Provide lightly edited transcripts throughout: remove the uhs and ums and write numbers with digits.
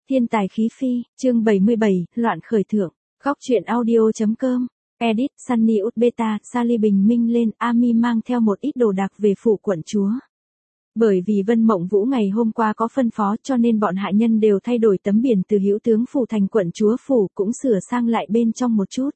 Thiên tài khí phi, chương 77, loạn khởi thượng, góc truyện audio.com, edit, Sunny Út Beta, Sally bình minh lên, Ami mang theo một ít đồ đạc về phủ quận chúa. Bởi vì Vân Mộng Vũ ngày hôm qua có phân phó cho nên bọn hạ nhân đều thay đổi tấm biển từ hữu tướng phủ thành quận chúa phủ cũng sửa sang lại bên trong một chút.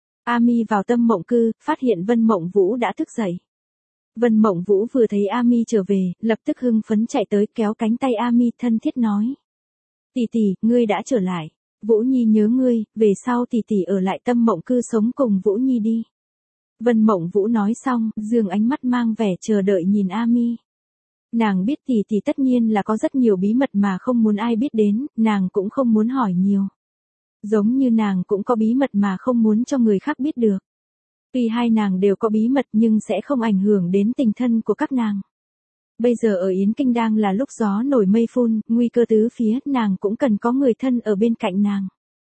Ami vào Tâm Mộng Cư, phát hiện Vân Mộng Vũ đã thức dậy. Vân Mộng Vũ vừa thấy Ami trở về, lập tức hưng phấn chạy tới kéo cánh tay Ami thân thiết nói. Tỷ tỷ, ngươi đã trở lại. Vũ Nhi nhớ ngươi, về sau tỷ tỷ ở lại Tâm Mộng Cư sống cùng Vũ Nhi đi. Vân Mộng Vũ nói xong, dương ánh mắt mang vẻ chờ đợi nhìn Ami. Nàng biết tỷ tỷ tất nhiên là có rất nhiều bí mật mà không muốn ai biết đến, nàng cũng không muốn hỏi nhiều. Giống như nàng cũng có bí mật mà không muốn cho người khác biết được. Tuy hai nàng đều có bí mật nhưng sẽ không ảnh hưởng đến tình thân của các nàng. Bây giờ ở Yến Kinh đang là lúc gió nổi mây phun, nguy cơ tứ phía, nàng cũng cần có người thân ở bên cạnh nàng.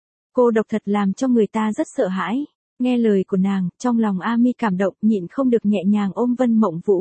Cô độc thật làm cho người ta rất sợ hãi. Nghe lời của nàng, trong lòng Ami cảm động, nhịn không được nhẹ nhàng ôm Vân Mộng Vũ.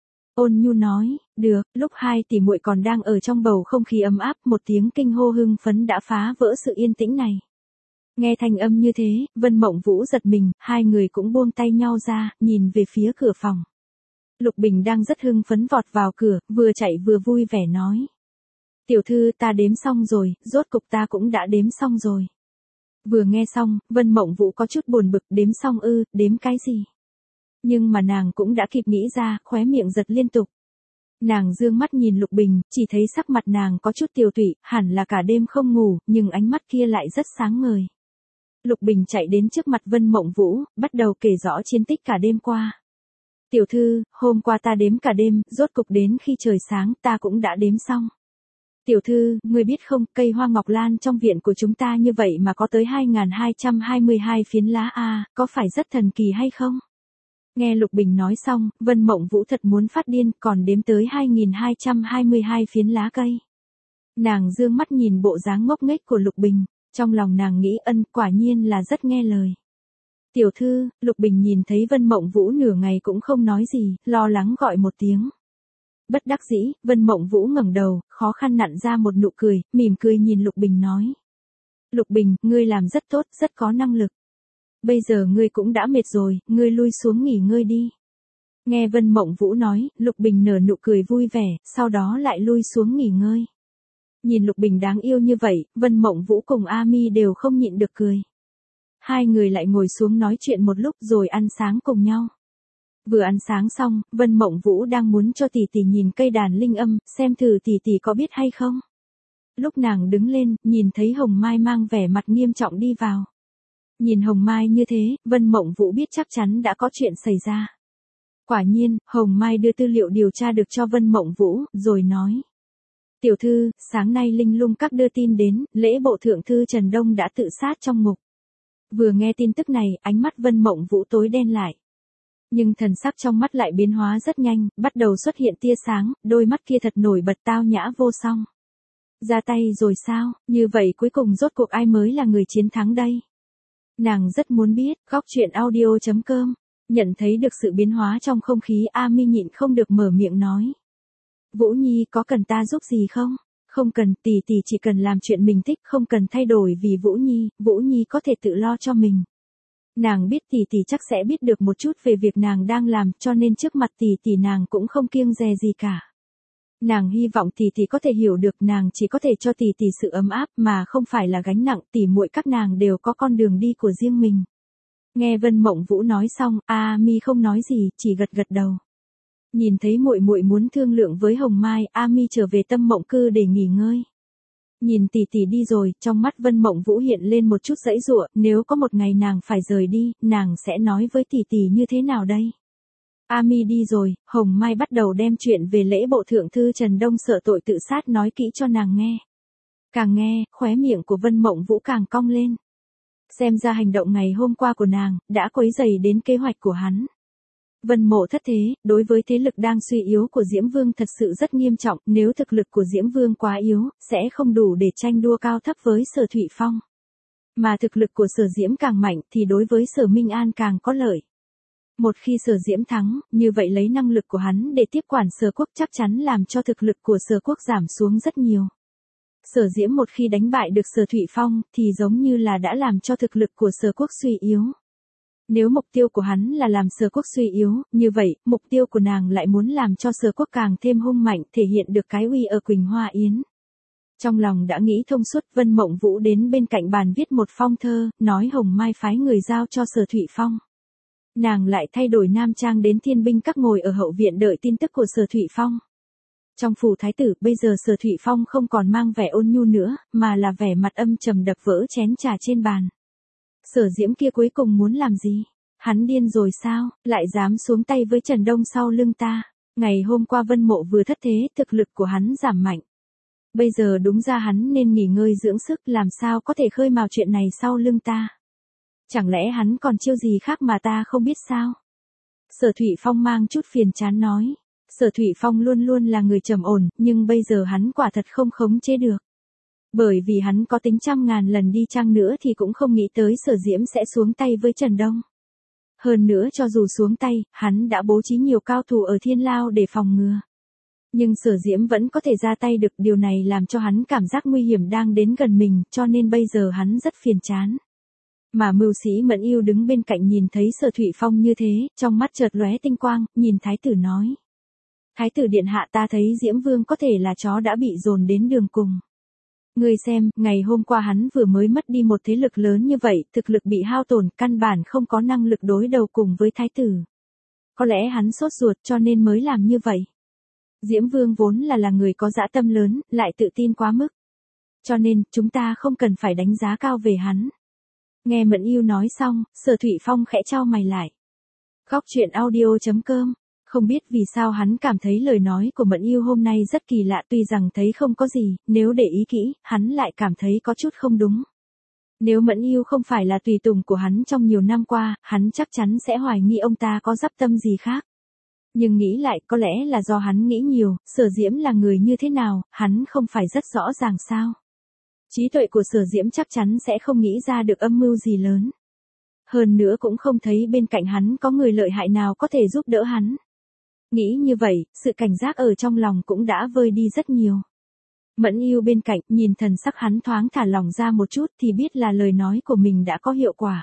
Ôn nhu nói, được, lúc hai tỷ muội còn đang ở trong bầu không khí ấm áp, một tiếng kinh hô hưng phấn đã phá vỡ sự yên tĩnh này. Nghe thanh âm như thế, Vân Mộng Vũ giật mình, hai người cũng buông tay nhau ra, nhìn về phía cửa phòng. Lục Bình đang rất hưng phấn vọt vào cửa, vừa chạy vừa vui vẻ nói. Tiểu thư ta đếm xong rồi, rốt cục ta cũng đã đếm xong rồi. Vừa nghe xong, Vân Mộng Vũ có chút buồn bực, đếm xong ư, đếm cái gì? Nhưng mà nàng cũng đã kịp nghĩ ra, khóe miệng giật liên tục. Nàng dương mắt nhìn Lục Bình, chỉ thấy sắc mặt nàng có chút tiều tụy, hẳn là cả đêm không ngủ, nhưng ánh mắt kia lại rất sáng ngời. Lục Bình chạy đến trước mặt Vân Mộng Vũ, bắt đầu kể rõ chiến tích cả đêm qua. Tiểu thư, hôm qua ta đếm cả đêm, rốt cục đến khi trời sáng ta cũng đã đếm xong. Tiểu thư, ngươi biết không, cây hoa ngọc lan trong viện của chúng ta như vậy mà có tới 2222 phiến lá a, có phải rất thần kỳ hay không? Nghe Lục Bình nói xong, Vân Mộng Vũ thật muốn phát điên, còn đếm tới 2222 phiến lá cây. Nàng dương mắt nhìn bộ dáng ngốc nghếch của Lục Bình, trong lòng nàng nghĩ ân, quả nhiên là rất nghe lời. Tiểu thư, Lục Bình nhìn thấy Vân Mộng Vũ nửa ngày cũng không nói gì, lo lắng gọi một tiếng. Bất đắc dĩ, Vân Mộng Vũ ngẩng đầu, khó khăn nặn ra một nụ cười, mỉm cười nhìn Lục Bình nói. Lục Bình, ngươi làm rất tốt, rất có năng lực. Bây giờ ngươi cũng đã mệt rồi, ngươi lui xuống nghỉ ngơi đi. Nghe Vân Mộng Vũ nói, Lục Bình nở nụ cười vui vẻ, sau đó lại lui xuống nghỉ ngơi. Nhìn Lục Bình đáng yêu như vậy, Vân Mộng Vũ cùng Ami đều không nhịn được cười. Hai người lại ngồi xuống nói chuyện một lúc rồi ăn sáng cùng nhau. Vừa ăn sáng xong, Vân Mộng Vũ đang muốn cho tỷ tỷ nhìn cây đàn linh âm, xem thử tỷ tỷ có biết hay không. Lúc nàng đứng lên, nhìn thấy Hồng Mai mang vẻ mặt nghiêm trọng đi vào. Nhìn Hồng Mai như thế, Vân Mộng Vũ biết chắc chắn đã có chuyện xảy ra. Quả nhiên, Hồng Mai đưa tư liệu điều tra được cho Vân Mộng Vũ, rồi nói. Tiểu thư, sáng nay Linh Lung Các đưa tin đến, lễ bộ thượng thư Trần Đông đã tự sát trong ngục. Vừa nghe tin tức này, ánh mắt Vân Mộng Vũ tối đen lại. Nhưng thần sắc trong mắt lại biến hóa rất nhanh, bắt đầu xuất hiện tia sáng, đôi mắt kia thật nổi bật tao nhã vô song. Ra tay rồi sao, như vậy cuối cùng rốt cuộc ai mới là người chiến thắng đây? Nàng rất muốn biết, góc truyện audio.com, nhận thấy được sự biến hóa trong không khí Ami nhịn không được mở miệng nói. Vũ Nhi có cần ta giúp gì không? Không cần, tỷ tỷ chỉ cần làm chuyện mình thích, không cần thay đổi vì Vũ Nhi có thể tự lo cho mình. Nàng biết tỷ tỷ chắc sẽ biết được một chút về việc nàng đang làm, cho nên trước mặt tỷ tỷ nàng cũng không kiêng dè gì cả. Nàng hy vọng tỷ tỷ có thể hiểu được nàng chỉ có thể cho tỷ tỷ sự ấm áp mà không phải là gánh nặng, tỷ muội các nàng đều có con đường đi của riêng mình. Nghe Vân Mộng Vũ nói xong, Ami không nói gì, chỉ gật gật đầu. Nhìn thấy muội muội muốn thương lượng với Hồng Mai, Ami trở về Tâm Mộng Cư để nghỉ ngơi. Nhìn tỷ tỷ đi rồi, trong mắt Vân Mộng Vũ hiện lên một chút giãy giụa, nếu có một ngày nàng phải rời đi, nàng sẽ nói với tỷ tỷ như thế nào đây? Ami đi rồi, Hồng Mai bắt đầu đem chuyện về lễ bộ thượng thư Trần Đông sợ tội tự sát nói kỹ cho nàng nghe. Càng nghe, khóe miệng của Vân Mộng Vũ càng cong lên. Xem ra hành động ngày hôm qua của nàng, đã quấy rầy đến kế hoạch của hắn. Vân Mộ thất thế, đối với thế lực đang suy yếu của Diễm Vương thật sự rất nghiêm trọng, nếu thực lực của Diễm Vương quá yếu, sẽ không đủ để tranh đua cao thấp với Sở Thụy Phong. Mà thực lực của Sở Diễm càng mạnh thì đối với Sở Minh An càng có lợi. Một khi Sở Diễm thắng, như vậy lấy năng lực của hắn để tiếp quản Sở Quốc chắc chắn làm cho thực lực của Sở Quốc giảm xuống rất nhiều. Sở Diễm một khi đánh bại được Sở Thụy Phong thì giống như là đã làm cho thực lực của Sở Quốc suy yếu. Nếu mục tiêu của hắn là làm Sở Quốc suy yếu, như vậy, mục tiêu của nàng lại muốn làm cho Sở Quốc càng thêm hung mạnh, thể hiện được cái uy ở Quỳnh Hoa Yến. Trong lòng đã nghĩ thông suốt, Vân Mộng Vũ đến bên cạnh bàn viết một phong thơ, nói Hồng Mai phái người giao cho Sở Thụy Phong. Nàng lại thay đổi nam trang đến Thiên Binh Các ngồi ở hậu viện đợi tin tức của Sở Thụy Phong. Trong phủ thái tử, bây giờ Sở Thụy Phong không còn mang vẻ ôn nhu nữa, mà là vẻ mặt âm trầm đập vỡ chén trà trên bàn. Sở Diễm kia cuối cùng muốn làm gì? Hắn điên rồi sao, lại dám xuống tay với Trần Đông sau lưng ta? Ngày hôm qua Vân Mộ vừa thất thế, thực lực của hắn giảm mạnh. Bây giờ đúng ra hắn nên nghỉ ngơi dưỡng sức, làm sao có thể khơi mào chuyện này sau lưng ta? Chẳng lẽ hắn còn chiêu gì khác mà ta không biết sao? Sở Thụy Phong mang chút phiền chán nói. Sở Thụy Phong luôn luôn là người trầm ổn, nhưng bây giờ hắn quả thật không khống chế được. Bởi vì hắn có tính 100.000 lần đi chăng nữa thì cũng không nghĩ tới Sở Diễm sẽ xuống tay với Trần Đông. Hơn nữa cho dù xuống tay, hắn đã bố trí nhiều cao thủ ở Thiên Lao để phòng ngừa. Nhưng Sở Diễm vẫn có thể ra tay được, điều này làm cho hắn cảm giác nguy hiểm đang đến gần mình, cho nên bây giờ hắn rất phiền chán. Mà mưu sĩ Mẫn Yêu đứng bên cạnh nhìn thấy Sở Thụy Phong như thế, trong mắt chợt lóe tinh quang, nhìn thái tử nói. Thái tử điện hạ, ta thấy Diễm Vương có thể là chó đã bị dồn đến đường cùng. Ngươi xem, ngày hôm qua hắn vừa mới mất đi một thế lực lớn như vậy, thực lực bị hao tổn, căn bản không có năng lực đối đầu cùng với thái tử. Có lẽ hắn sốt ruột cho nên mới làm như vậy. Diễm Vương vốn là người có dã tâm lớn, lại tự tin quá mức. Cho nên, chúng ta không cần phải đánh giá cao về hắn. Nghe Mẫn Yêu nói xong, Sở Thụy Phong khẽ chau mày lại. Góc truyện audio.com. Không biết vì sao hắn cảm thấy lời nói của Mẫn Yêu hôm nay rất kỳ lạ, tuy rằng thấy không có gì, nếu để ý kỹ, hắn lại cảm thấy có chút không đúng. Nếu Mẫn Yêu không phải là tùy tùng của hắn trong nhiều năm qua, hắn chắc chắn sẽ hoài nghi ông ta có dắp tâm gì khác. Nhưng nghĩ lại, có lẽ là do hắn nghĩ nhiều, Sở Diễm là người như thế nào, hắn không phải rất rõ ràng sao. Trí tuệ của Sở Diễm chắc chắn sẽ không nghĩ ra được âm mưu gì lớn. Hơn nữa cũng không thấy bên cạnh hắn có người lợi hại nào có thể giúp đỡ hắn. Nghĩ như vậy, sự cảnh giác ở trong lòng cũng đã vơi đi rất nhiều. Mẫn Yêu bên cạnh, nhìn thần sắc hắn thoáng thả lỏng ra một chút thì biết là lời nói của mình đã có hiệu quả.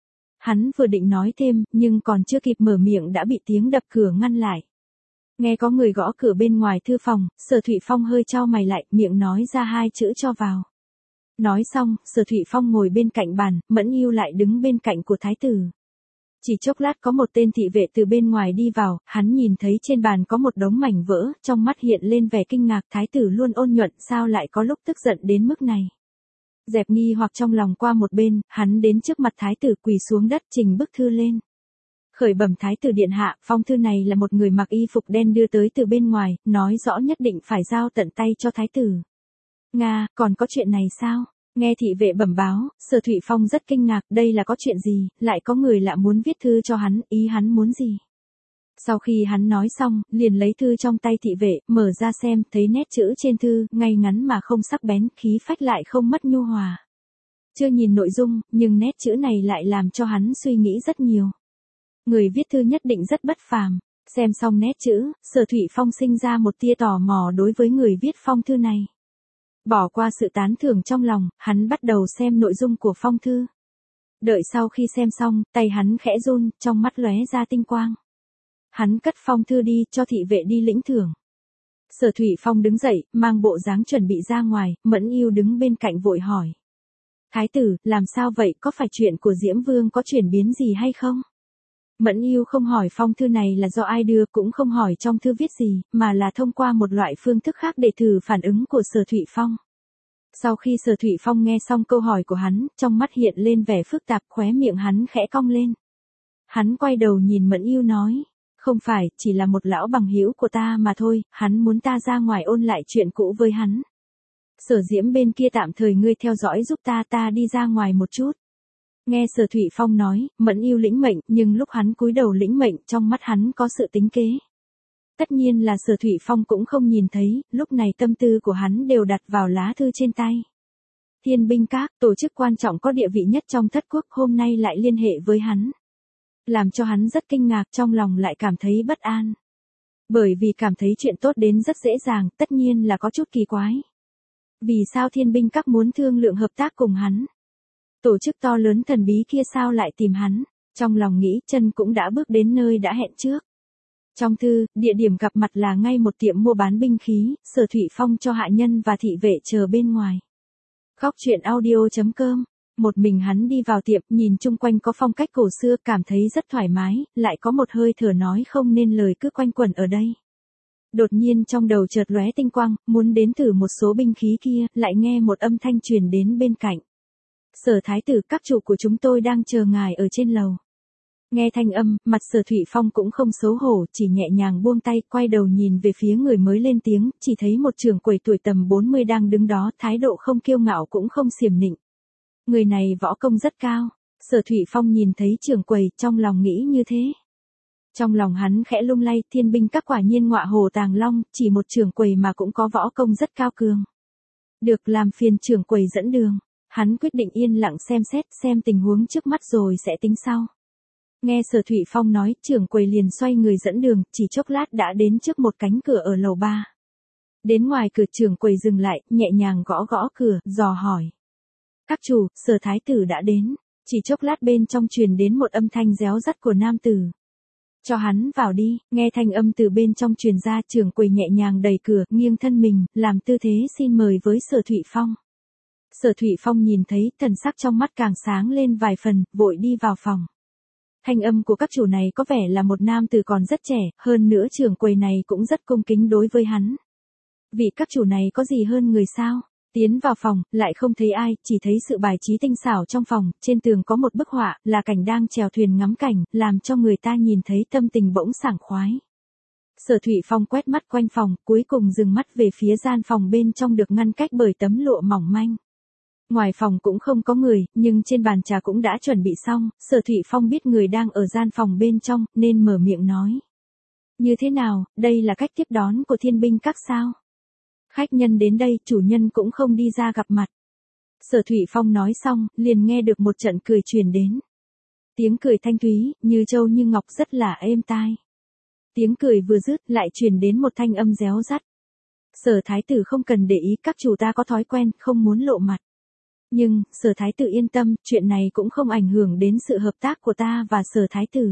Hắn vừa định nói thêm, nhưng còn chưa kịp mở miệng đã bị tiếng đập cửa ngăn lại. Nghe có người gõ cửa bên ngoài thư phòng, Sở Thụy Phong hơi chau mày lại, miệng nói ra 2 chữ cho vào. Nói xong, Sở Thụy Phong ngồi bên cạnh bàn, Mẫn Yêu lại đứng bên cạnh của thái tử. Chỉ chốc lát có một tên thị vệ từ bên ngoài đi vào, hắn nhìn thấy trên bàn có một đống mảnh vỡ, trong mắt hiện lên vẻ kinh ngạc, thái tử luôn ôn nhuận, sao lại có lúc tức giận đến mức này. Dẹp nghi hoặc trong lòng qua một bên, hắn đến trước mặt thái tử quỳ xuống đất trình bức thư lên. Khởi bẩm thái tử điện hạ, phong thư này là một người mặc y phục đen đưa tới từ bên ngoài, nói rõ nhất định phải giao tận tay cho thái tử. Nga, còn có chuyện này sao? Nghe thị vệ bẩm báo, Sở Thụy Phong rất kinh ngạc, đây là có chuyện gì, lại có người lạ muốn viết thư cho hắn, ý hắn muốn gì? Sau khi hắn nói xong, liền lấy thư trong tay thị vệ, mở ra xem, thấy nét chữ trên thư, ngay ngắn mà không sắc bén, khí phách lại không mất nhu hòa. Chưa nhìn nội dung, nhưng nét chữ này lại làm cho hắn suy nghĩ rất nhiều. Người viết thư nhất định rất bất phàm. Xem xong nét chữ, Sở Thụy Phong sinh ra một tia tò mò đối với người viết phong thư này. Bỏ qua sự tán thưởng trong lòng, hắn bắt đầu xem nội dung của phong thư. Đợi sau khi xem xong, tay hắn khẽ run, trong mắt lóe ra tinh quang. Hắn cất phong thư đi, cho thị vệ đi lĩnh thưởng. Sở Thụy Phong đứng dậy, mang bộ dáng chuẩn bị ra ngoài, Mẫn Yêu đứng bên cạnh vội hỏi. Thái tử, làm sao vậy, có phải chuyện của Diễm Vương có chuyển biến gì hay không? Mẫn Yêu không hỏi phong thư này là do ai đưa, cũng không hỏi trong thư viết gì, mà là thông qua một loại phương thức khác để thử phản ứng của Sở Thụy Phong. Sau khi Sở Thụy Phong nghe xong câu hỏi của hắn, trong mắt hiện lên vẻ phức tạp, khóe miệng hắn khẽ cong lên. Hắn quay đầu nhìn Mẫn Yêu nói, không phải, chỉ là một lão bằng hữu của ta mà thôi, hắn muốn ta ra ngoài ôn lại chuyện cũ với hắn. Sở Diễm bên kia tạm thời ngươi theo dõi giúp ta đi ra ngoài một chút. Nghe Sở Thụy Phong nói, Mẫn Yêu lĩnh mệnh, nhưng lúc hắn cúi đầu lĩnh mệnh, trong mắt hắn có sự tính kế. Tất nhiên là Sở Thụy Phong cũng không nhìn thấy, lúc này tâm tư của hắn đều đặt vào lá thư trên tay. Thiên Binh Các, tổ chức quan trọng có địa vị nhất trong thất quốc, hôm nay lại liên hệ với hắn. Làm cho hắn rất kinh ngạc, trong lòng lại cảm thấy bất an. Bởi vì cảm thấy chuyện tốt đến rất dễ dàng, tất nhiên là có chút kỳ quái. Vì sao thiên binh các muốn thương lượng hợp tác cùng hắn? Tổ chức to lớn thần bí kia sao lại tìm hắn? Trong lòng nghĩ chân cũng đã bước đến nơi đã hẹn trước. Trong thư, địa điểm gặp mặt là ngay một tiệm mua bán binh khí, Sở Thụy Phong cho hạ nhân và thị vệ chờ bên ngoài. Góc truyện audio.com. Một mình hắn đi vào tiệm, nhìn chung quanh có phong cách cổ xưa, cảm thấy rất thoải mái, lại có một hơi thở nói không nên lời cứ quanh quẩn ở đây. Đột nhiên trong đầu chợt lóe tinh quang, muốn đến thử một số binh khí kia, lại nghe một âm thanh truyền đến bên cạnh. Sở thái tử, các chủ của chúng tôi đang chờ ngài ở trên lầu. Nghe thanh âm, mặt Sở Thụy Phong cũng không xấu hổ, chỉ nhẹ nhàng buông tay, quay đầu nhìn về phía người mới lên tiếng, chỉ thấy một trưởng quầy tuổi tầm 40 đang đứng đó, thái độ không kiêu ngạo cũng không xiểm nịnh. Người này võ công rất cao. Sở Thụy Phong nhìn thấy trưởng quầy, trong lòng nghĩ như thế. Trong lòng hắn khẽ lung lay, thiên binh các quả nhiên ngọa hồ tàng long, chỉ một trưởng quầy mà cũng có võ công rất cao cường. Được, làm phiền trưởng quầy dẫn đường. Hắn quyết định yên lặng xem xét xem tình huống trước mắt rồi sẽ tính sau. Nghe Sở Thụy Phong nói, trưởng quầy liền xoay người dẫn đường, chỉ chốc lát đã đến trước một cánh cửa ở lầu 3. Đến ngoài cửa trưởng quầy dừng lại, nhẹ nhàng gõ gõ cửa, dò hỏi. Các chủ, Sở thái tử đã đến. Chỉ chốc lát bên trong truyền đến một âm thanh réo rắt của nam tử. Cho hắn vào đi. Nghe thanh âm từ bên trong truyền ra, trưởng quầy nhẹ nhàng đẩy cửa, nghiêng thân mình, làm tư thế xin mời với Sở Thụy Phong. Sở Thụy Phong nhìn thấy, thần sắc trong mắt càng sáng lên vài phần, vội đi vào phòng. Thanh âm của các chủ này có vẻ là một nam tử còn rất trẻ, hơn nữa trưởng quầy này cũng rất cung kính đối với hắn. Vị các chủ này có gì hơn người sao? Tiến vào phòng, lại không thấy ai, chỉ thấy sự bài trí tinh xảo trong phòng, trên tường có một bức họa, là cảnh đang chèo thuyền ngắm cảnh, làm cho người ta nhìn thấy tâm tình bỗng sảng khoái. Sở Thụy Phong quét mắt quanh phòng, cuối cùng dừng mắt về phía gian phòng bên trong được ngăn cách bởi tấm lụa mỏng manh. Ngoài phòng cũng không có người, nhưng trên bàn trà cũng đã chuẩn bị xong, Sở Thụy Phong biết người đang ở gian phòng bên trong, nên mở miệng nói. Như thế nào, đây là cách tiếp đón của thiên binh các sao? Khách nhân đến đây, chủ nhân cũng không đi ra gặp mặt. Sở Thụy Phong nói xong, liền nghe được một trận cười truyền đến. Tiếng cười thanh thúy, như châu như ngọc rất là êm tai. Tiếng cười vừa dứt, lại truyền đến một thanh âm réo rắt. Sở thái tử không cần để ý, các chủ ta có thói quen, không muốn lộ mặt. Nhưng, Sở thái tử yên tâm, chuyện này cũng không ảnh hưởng đến sự hợp tác của ta và Sở thái tử.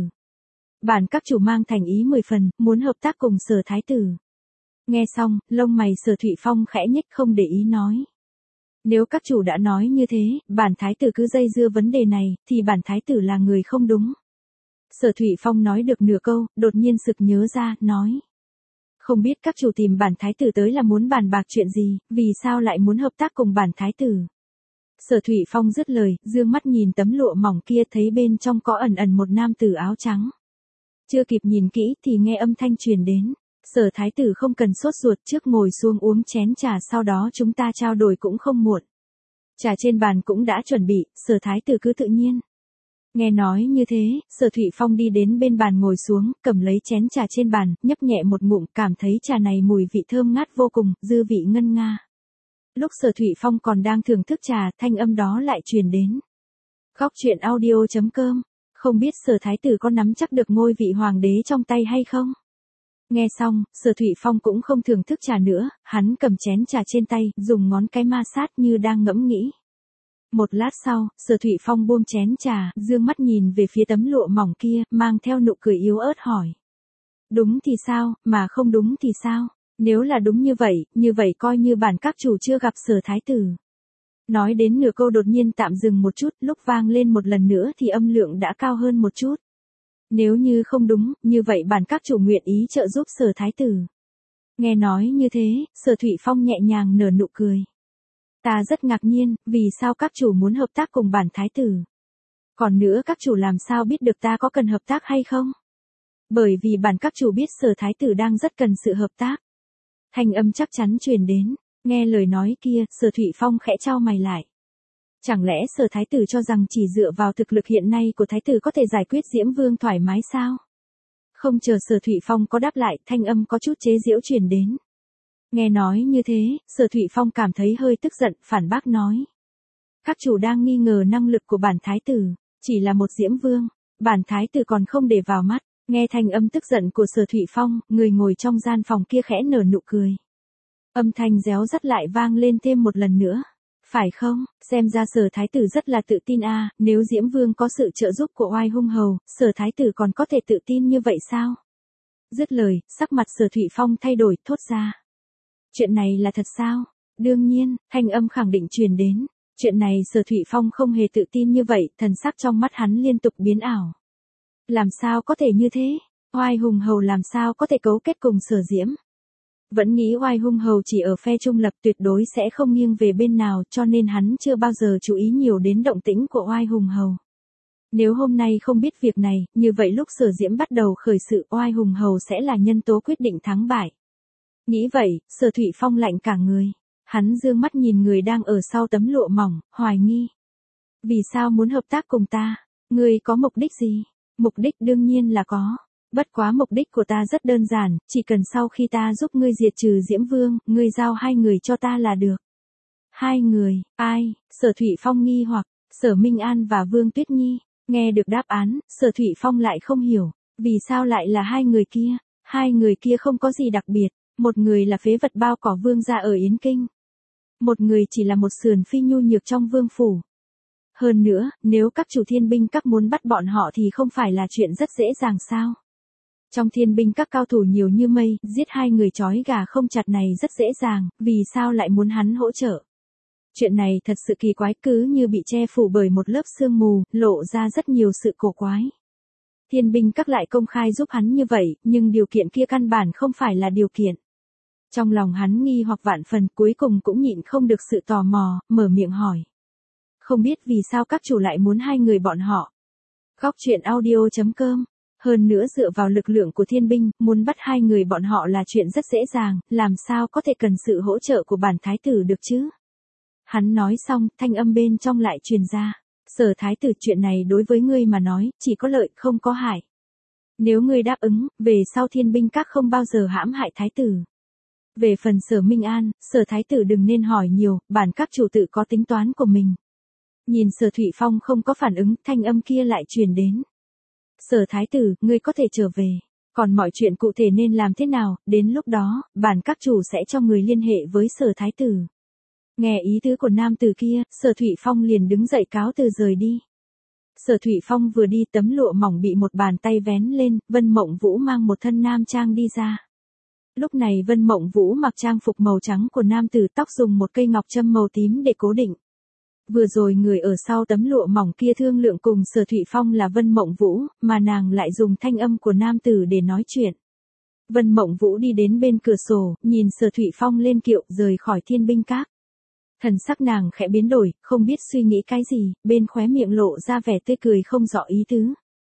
Bản các chủ mang thành ý 10 phần, muốn hợp tác cùng Sở thái tử. Nghe xong, lông mày Sở Thụy Phong khẽ nhếch không để ý nói. Nếu các chủ đã nói như thế, bản thái tử cứ dây dưa vấn đề này, thì bản thái tử là người không đúng. Sở Thụy Phong nói được nửa câu, đột nhiên sực nhớ ra, nói. Không biết các chủ tìm bản thái tử tới là muốn bàn bạc chuyện gì, vì sao lại muốn hợp tác cùng bản thái tử. Sở Thụy Phong dứt lời, dương mắt nhìn tấm lụa mỏng kia thấy bên trong có ẩn ẩn một nam tử áo trắng. Chưa kịp nhìn kỹ thì nghe âm thanh truyền đến. Sở thái tử không cần sốt ruột, trước ngồi xuống uống chén trà, sau đó chúng ta trao đổi cũng không muộn. Trà trên bàn cũng đã chuẩn bị, Sở thái tử cứ tự nhiên. Nghe nói như thế, Sở Thụy Phong đi đến bên bàn ngồi xuống, cầm lấy chén trà trên bàn, nhấp nhẹ một ngụm, cảm thấy trà này mùi vị thơm ngát vô cùng, dư vị ngân nga. Lúc Sở Thụy Phong còn đang thưởng thức trà, thanh âm đó lại truyền đến. Góc truyện audio.com. Không biết Sở thái tử có nắm chắc được ngôi vị hoàng đế trong tay hay không? Nghe xong, Sở Thụy Phong cũng không thưởng thức trà nữa, hắn cầm chén trà trên tay, dùng ngón cái ma sát như đang ngẫm nghĩ. Một lát sau, Sở Thụy Phong buông chén trà, dương mắt nhìn về phía tấm lụa mỏng kia, mang theo nụ cười yếu ớt hỏi. Đúng thì sao, mà không đúng thì sao? Nếu là đúng như vậy coi như bản các chủ chưa gặp Sở thái tử. Nói đến nửa câu đột nhiên tạm dừng một chút, lúc vang lên một lần nữa thì âm lượng đã cao hơn một chút. Nếu như không đúng, như vậy bản các chủ nguyện ý trợ giúp Sở thái tử. Nghe nói như thế, Sở Thụy Phong nhẹ nhàng nở nụ cười. Ta rất ngạc nhiên, vì sao các chủ muốn hợp tác cùng bản thái tử? Còn nữa các chủ làm sao biết được ta có cần hợp tác hay không? Bởi vì bản các chủ biết Sở thái tử đang rất cần sự hợp tác. Thanh âm chắc chắn truyền đến, nghe lời nói kia, Sở Thụy Phong khẽ chau mày lại. Chẳng lẽ Sở thái tử cho rằng chỉ dựa vào thực lực hiện nay của thái tử có thể giải quyết Diễm Vương thoải mái sao? Không chờ Sở Thụy Phong có đáp lại, thanh âm có chút chế giễu truyền đến. Nghe nói như thế, Sở Thụy Phong cảm thấy hơi tức giận, phản bác nói. Các chủ đang nghi ngờ năng lực của bản thái tử, chỉ là một Diễm Vương, bản thái tử còn không để vào mắt. Nghe thanh âm tức giận của Sở Thụy Phong, người ngồi trong gian phòng kia khẽ nở nụ cười. Âm thanh réo rắt lại vang lên thêm một lần nữa. Phải không, xem ra Sở Thái tử rất là tự tin à, nếu Diễm Vương có sự trợ giúp của Oai Hung Hầu, Sở Thái tử còn có thể tự tin như vậy sao? Dứt lời, sắc mặt Sở Thụy Phong thay đổi, thốt ra. Chuyện này là thật sao? Đương nhiên, thanh âm khẳng định truyền đến. Chuyện này Sở Thụy Phong không hề tự tin như vậy, thần sắc trong mắt hắn liên tục biến ảo. Làm sao có thể như thế? Oai Hung Hầu làm sao có thể cấu kết cùng Sở Diễm? Vẫn nghĩ Oai Hung Hầu chỉ ở phe trung lập, tuyệt đối sẽ không nghiêng về bên nào, cho nên hắn chưa bao giờ chú ý nhiều đến động tĩnh của Oai Hung Hầu. Nếu hôm nay không biết việc này, như vậy lúc Sở Diễm bắt đầu khởi sự, Oai Hung Hầu sẽ là nhân tố quyết định thắng bại. Nghĩ vậy, Sở Thụy Phong lạnh cả người. Hắn dương mắt nhìn người đang ở sau tấm lụa mỏng, hoài nghi. Vì sao muốn hợp tác cùng ta? Ngươi có mục đích gì? Mục đích đương nhiên là có. Bất quá mục đích của ta rất đơn giản, chỉ cần sau khi ta giúp ngươi diệt trừ Diễm Vương, ngươi giao 2 người cho ta là được. 2 người, ai? Sở Thụy Phong nghi hoặc, Sở Minh An và Vương Tuyết Nhi. Nghe được đáp án, Sở Thụy Phong lại không hiểu, vì sao lại là 2 người kia? 2 người kia không có gì đặc biệt, một người là phế vật bao cỏ vương gia ở Yến Kinh. Một người chỉ là một sườn phi nhu nhược trong vương phủ. Hơn nữa, nếu các chủ thiên binh các muốn bắt bọn họ thì không phải là chuyện rất dễ dàng sao? Trong thiên binh các cao thủ nhiều như mây, giết 2 người trói gà không chặt này rất dễ dàng, vì sao lại muốn hắn hỗ trợ? Chuyện này thật sự kỳ quái, cứ như bị che phủ bởi một lớp sương mù, lộ ra rất nhiều sự cổ quái. Thiên binh các lại công khai giúp hắn như vậy, nhưng điều kiện kia căn bản không phải là điều kiện. Trong lòng hắn nghi hoặc vạn phần, cuối cùng cũng nhịn không được sự tò mò, mở miệng hỏi. Không biết vì sao các chủ lại muốn 2 người bọn họ. Góc truyện audio.com. Hơn nữa dựa vào lực lượng của thiên binh, muốn bắt 2 người bọn họ là chuyện rất dễ dàng, làm sao có thể cần sự hỗ trợ của bản thái tử được chứ? Hắn nói xong, thanh âm bên trong lại truyền ra. Sở thái tử, chuyện này đối với ngươi mà nói, chỉ có lợi không có hại. Nếu ngươi đáp ứng, về sau thiên binh các không bao giờ hãm hại thái tử. Về phần Sở Minh An, Sở thái tử đừng nên hỏi nhiều, bản các chủ tự có tính toán của mình. Nhìn Sở Thụy Phong không có phản ứng, thanh âm kia lại truyền đến. Sở thái tử, ngươi có thể trở về. Còn mọi chuyện cụ thể nên làm thế nào, đến lúc đó, bản các chủ sẽ cho người liên hệ với Sở thái tử. Nghe ý tứ của nam tử kia, Sở Thụy Phong liền đứng dậy cáo từ rời đi. Sở Thụy Phong vừa đi, tấm lụa mỏng bị một bàn tay vén lên, Vân Mộng Vũ mang một thân nam trang đi ra. Lúc này Vân Mộng Vũ mặc trang phục màu trắng của nam tử, tóc dùng một cây ngọc châm màu tím để cố định. Vừa rồi người ở sau tấm lụa mỏng kia thương lượng cùng Sở Thụy Phong là Vân Mộng Vũ, mà nàng lại dùng thanh âm của nam tử để nói chuyện. Vân Mộng Vũ đi đến bên cửa sổ, nhìn Sở Thụy Phong lên kiệu, rời khỏi thiên binh các. Thần sắc nàng khẽ biến đổi, không biết suy nghĩ cái gì, bên khóe miệng lộ ra vẻ tươi cười không rõ ý tứ.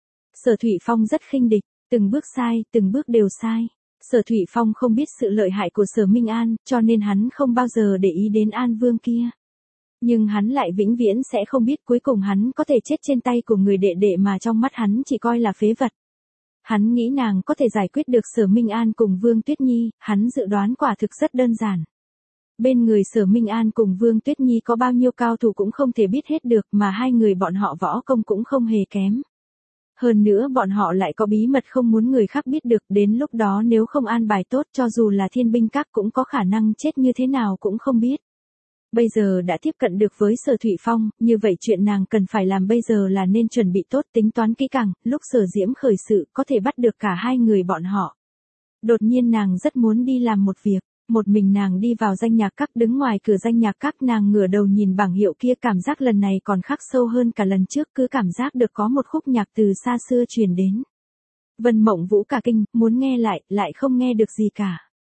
Sở Thụy Phong rất khinh địch, từng bước sai, từng bước đều sai. Sở Thụy Phong không biết sự lợi hại của Sở Minh An, cho nên hắn không bao giờ để ý đến An Vương kia. Nhưng hắn lại vĩnh viễn sẽ không biết cuối cùng hắn có thể chết trên tay của người đệ đệ mà trong mắt hắn chỉ coi là phế vật. Hắn nghĩ nàng có thể giải quyết được Sở Minh An cùng Vương Tuyết Nhi, hắn dự đoán quả thực rất đơn giản. Bên người Sở Minh An cùng Vương Tuyết Nhi có bao nhiêu cao thủ cũng không thể biết hết được, mà 2 người bọn họ võ công cũng không hề kém. Hơn nữa bọn họ lại có bí mật không muốn người khác biết được, đến lúc đó nếu không an bài tốt cho dù là thiên binh các cũng có khả năng chết như thế nào cũng không biết. Bây giờ đã tiếp cận được với Sở Thụy Phong, như vậy chuyện nàng cần phải làm bây giờ là nên chuẩn bị tốt, tính toán kỹ càng, lúc Sở Diễm khởi sự có thể bắt được cả 2 người bọn họ. Đột nhiên nàng rất muốn đi làm một việc. Một mình nàng đi vào danh nhạc các, đứng ngoài cửa danh nhạc các, nàng ngửa đầu nhìn bảng hiệu kia, cảm giác lần này còn khắc sâu hơn cả lần trước, cứ cảm giác được có một khúc nhạc từ xa xưa truyền đến. Vân Mộng Vũ cả kinh, muốn nghe lại không nghe được gì cả.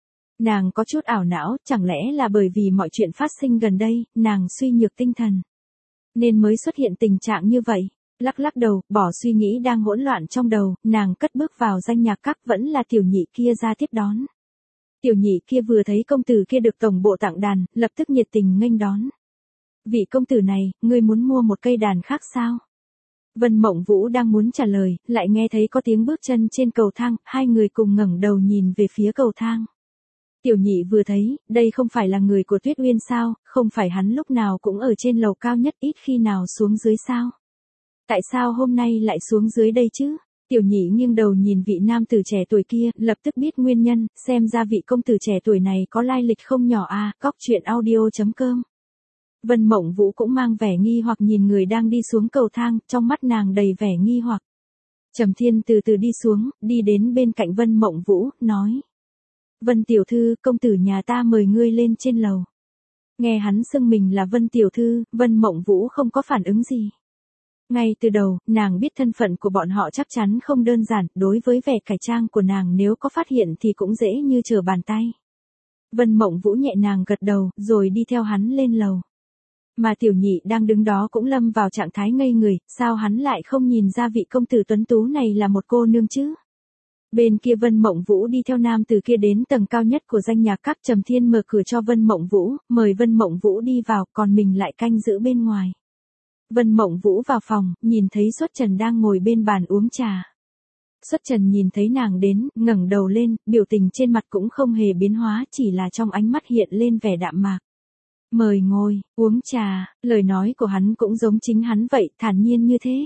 Nàng có chút ảo não, chẳng lẽ là bởi vì mọi chuyện phát sinh gần đây, nàng suy nhược tinh thần, nên mới xuất hiện tình trạng như vậy. Lắc lắc đầu, bỏ suy nghĩ đang hỗn loạn trong đầu, nàng cất bước vào danh nhạc các, vẫn là tiểu nhị kia ra tiếp đón. Tiểu nhị kia vừa thấy công tử kia được tổng bộ tặng đàn, lập tức nhiệt tình nghênh đón. Vị công tử này, ngươi muốn mua một cây đàn khác sao? Vân Mộng Vũ đang muốn trả lời, lại nghe thấy có tiếng bước chân trên cầu thang, 2 người cùng ngẩng đầu nhìn về phía cầu thang. Tiểu nhị vừa thấy, đây không phải là người của Tuyết Uyên sao, không phải hắn lúc nào cũng ở trên lầu cao nhất, ít khi nào xuống dưới sao? Tại sao hôm nay lại xuống dưới đây chứ? Tiểu Nhị nghiêng đầu nhìn vị nam tử trẻ tuổi kia, lập tức biết nguyên nhân, xem ra vị công tử trẻ tuổi này có lai lịch không nhỏ à, cóc.audio.com. Vân Mộng Vũ cũng mang vẻ nghi hoặc nhìn người đang đi xuống cầu thang, trong mắt nàng đầy vẻ nghi hoặc. Trầm Thiên từ từ đi xuống, đi đến bên cạnh Vân Mộng Vũ, nói. Vân tiểu thư, công tử nhà ta mời ngươi lên trên lầu. Nghe hắn xưng mình là Vân tiểu thư, Vân Mộng Vũ không có phản ứng gì. Ngay từ đầu, nàng biết thân phận của bọn họ chắc chắn không đơn giản, đối với vẻ cải trang của nàng nếu có phát hiện thì cũng dễ như trở bàn tay. Vân Mộng Vũ nhẹ nhàng gật đầu, rồi đi theo hắn lên lầu. Mà Tiểu Nhị đang đứng đó cũng lâm vào trạng thái ngây người, sao hắn lại không nhìn ra vị công tử tuấn tú này là một cô nương chứ? Bên kia Vân Mộng Vũ đi theo nam từ kia đến tầng cao nhất của danh nhạc các. Trầm Thiên mở cửa cho Vân Mộng Vũ, mời Vân Mộng Vũ đi vào, còn mình lại canh giữ bên ngoài. Vân Mộng Vũ vào phòng, nhìn thấy Xuất Trần đang ngồi bên bàn uống trà. Xuất Trần nhìn thấy nàng đến, ngẩng đầu lên, biểu tình trên mặt cũng không hề biến hóa, chỉ là trong ánh mắt hiện lên vẻ đạm mạc. Mời ngồi, uống trà, lời nói của hắn cũng giống chính hắn vậy, thản nhiên như thế.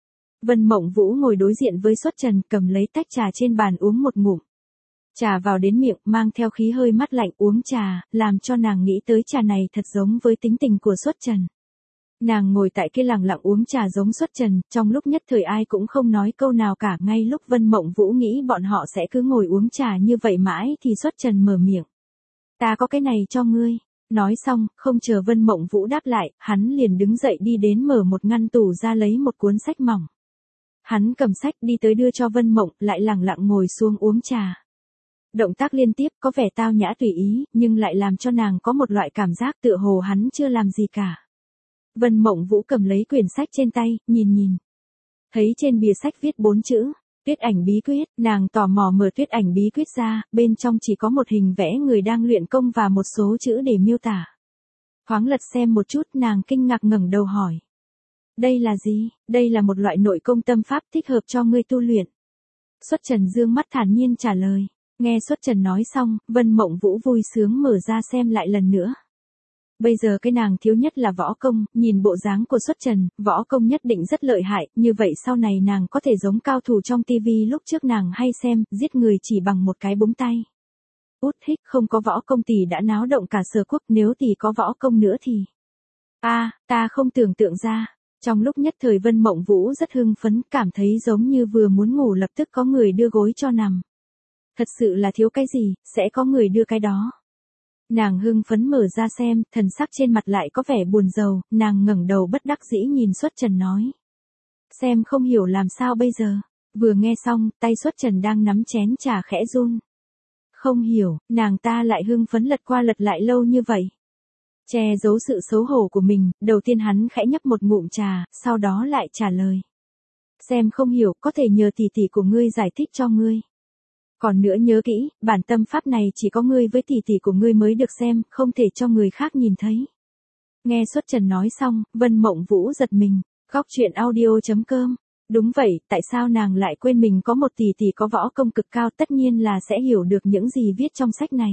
Vân Mộng Vũ ngồi đối diện với Xuất Trần, cầm lấy tách trà trên bàn uống một ngụm. Trà vào đến miệng, mang theo khí hơi mát lạnh, uống trà, làm cho nàng nghĩ tới trà này thật giống với tính tình của Xuất Trần. Nàng ngồi tại kia lặng lặng uống trà giống Xuất Trần, trong lúc nhất thời ai cũng không nói câu nào cả. Ngay lúc Vân Mộng Vũ nghĩ bọn họ sẽ cứ ngồi uống trà như vậy mãi thì Xuất Trần mở miệng. Ta có cái này cho ngươi. Nói xong, không chờ Vân Mộng Vũ đáp lại, hắn liền đứng dậy đi đến mở một ngăn tủ ra lấy một cuốn sách mỏng. Hắn cầm sách đi tới đưa cho Vân Mộng, lại lặng lặng ngồi xuống uống trà. Động tác liên tiếp có vẻ tao nhã tùy ý, nhưng lại làm cho nàng có một loại cảm giác tựa hồ hắn chưa làm gì cả. Vân Mộng Vũ cầm lấy quyển sách trên tay, nhìn. Thấy trên bìa sách viết 4 chữ, Tuyết Ảnh Bí Quyết, nàng tò mò mở Tuyết Ảnh Bí Quyết ra, bên trong chỉ có một hình vẽ người đang luyện công và một số chữ để miêu tả. Thoáng lật xem một chút, nàng kinh ngạc ngẩng đầu hỏi. Đây là gì? Đây là một loại nội công tâm pháp thích hợp cho ngươi tu luyện. Xuất Trần dương mắt thản nhiên trả lời. Nghe Xuất Trần nói xong, Vân Mộng Vũ vui sướng mở ra xem lại lần nữa. Bây giờ cái nàng thiếu nhất là võ công, nhìn bộ dáng của Xuất Trần, võ công nhất định rất lợi hại, như vậy sau này nàng có thể giống cao thủ trong tivi lúc trước nàng hay xem, giết người chỉ bằng một cái búng tay. Út hích, không có võ công tỷ đã náo động cả Sở Quốc, nếu tỷ có võ công nữa thì... ta không tưởng tượng ra. Trong lúc nhất thời Vân Mộng Vũ rất hưng phấn, cảm thấy giống như vừa muốn ngủ lập tức có người đưa gối cho nằm. Thật sự là thiếu cái gì, sẽ có người đưa cái đó. Nàng hưng phấn mở ra xem, thần sắc trên mặt lại có vẻ buồn rầu, nàng ngẩng đầu bất đắc dĩ nhìn Xuất Trần nói. Xem không hiểu làm sao bây giờ. Vừa nghe xong, tay Xuất Trần đang nắm chén trà khẽ run. Không hiểu, nàng ta lại hưng phấn lật qua lật lại lâu như vậy. Che giấu sự xấu hổ của mình, đầu tiên hắn khẽ nhấp một ngụm trà, sau đó lại trả lời. Xem không hiểu, có thể nhờ tỷ tỷ của ngươi giải thích cho ngươi. Còn nữa nhớ kỹ, bản tâm pháp này chỉ có ngươi với tỷ tỷ của ngươi mới được xem, không thể cho người khác nhìn thấy. Nghe Xuất Trần nói xong, Vân Mộng Vũ giật mình, cóc.audio.com. Đúng vậy, tại sao nàng lại quên mình có một tỷ tỷ có võ công cực cao, tất nhiên là sẽ hiểu được những gì viết trong sách này.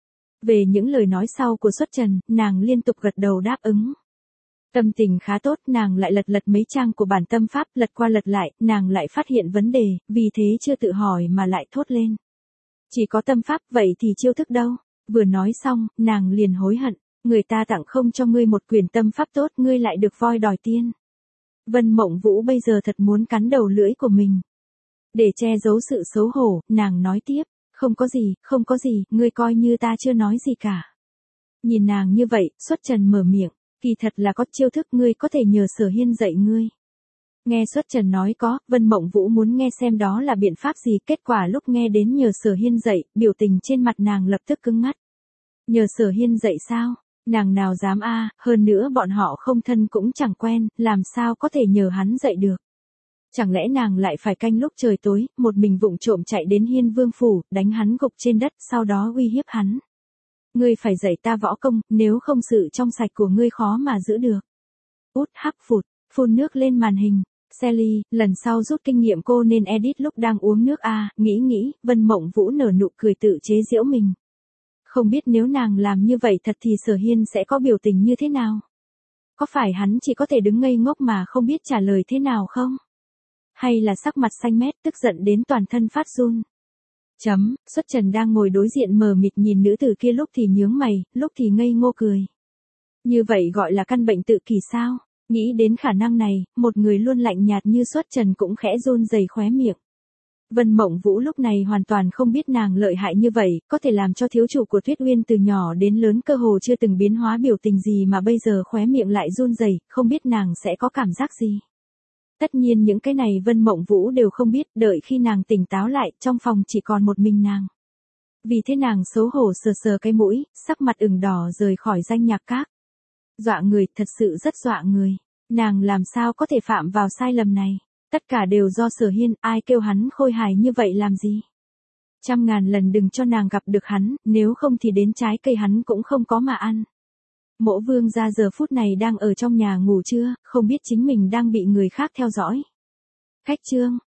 Về những lời nói sau của Xuất Trần, nàng liên tục gật đầu đáp ứng. Tâm tình khá tốt, nàng lại lật mấy trang của bản tâm pháp, lật qua lật lại, nàng lại phát hiện vấn đề, vì thế chưa tự hỏi mà lại thốt lên. Chỉ có tâm pháp, vậy thì chiêu thức đâu? Vừa nói xong, nàng liền hối hận, người ta tặng không cho ngươi một quyển tâm pháp tốt, ngươi lại được voi đòi tiên. Vân Mộng Vũ bây giờ thật muốn cắn đầu lưỡi của mình. Để che giấu sự xấu hổ, nàng nói tiếp, không có gì, ngươi coi như ta chưa nói gì cả. Nhìn nàng như vậy, Xuất Trần mở miệng. Kỳ thật là có chiêu thức, ngươi có thể nhờ Sở Hiên dạy ngươi. Nghe Xuất Trần nói có, Vân Mộng Vũ muốn nghe xem đó là biện pháp gì, kết quả lúc nghe đến nhờ Sở Hiên dạy, biểu tình trên mặt nàng lập tức cứng ngắt. Nhờ Sở Hiên dạy sao? Nàng nào dám hơn nữa bọn họ không thân cũng chẳng quen, làm sao có thể nhờ hắn dạy được. Chẳng lẽ nàng lại phải canh lúc trời tối, một mình vụng trộm chạy đến Hiên Vương phủ, đánh hắn gục trên đất, sau đó uy hiếp hắn. Ngươi phải dạy ta võ công, nếu không sự trong sạch của ngươi khó mà giữ được. Út hắc phụt, phun nước lên màn hình. Sally, lần sau rút kinh nghiệm cô nên edit lúc đang uống nước nghĩ, Vân Mộng Vũ nở nụ cười tự chế giễu mình. Không biết nếu nàng làm như vậy thật thì Sở Hiên sẽ có biểu tình như thế nào? Có phải hắn chỉ có thể đứng ngây ngốc mà không biết trả lời thế nào không? hay là sắc mặt xanh mét tức giận đến toàn thân phát run. Xuất Trần đang ngồi đối diện mờ mịt nhìn nữ tử kia lúc thì nhướng mày, lúc thì ngây ngô cười. Như vậy gọi là căn bệnh tự kỷ sao? Nghĩ đến khả năng này, một người luôn lạnh nhạt như Xuất Trần cũng khẽ run rẩy khóe miệng. Vân Mộng Vũ lúc này hoàn toàn không biết nàng lợi hại như vậy, có thể làm cho thiếu chủ của Tuyết Uyên từ nhỏ đến lớn cơ hồ chưa từng biến hóa biểu tình gì mà bây giờ khóe miệng lại run rẩy, không biết nàng sẽ có cảm giác gì. Tất nhiên những cái này Vân Mộng Vũ đều không biết, đợi khi nàng tỉnh táo lại, trong phòng chỉ còn một mình nàng. Vì thế nàng xấu hổ sờ sờ cái mũi, sắc mặt ửng đỏ rời khỏi danh nhạc các. Dọa người, thật sự rất dọa người. Nàng làm sao có thể phạm vào sai lầm này? Tất cả đều do Sở Hiên, ai kêu hắn khôi hài như vậy làm gì? 100.000 lần đừng cho nàng gặp được hắn, nếu không thì đến trái cây hắn cũng không có mà ăn. Mỗ Vương gia giờ phút này đang ở trong nhà ngủ trưa, không biết chính mình đang bị người khác theo dõi. Khách trương,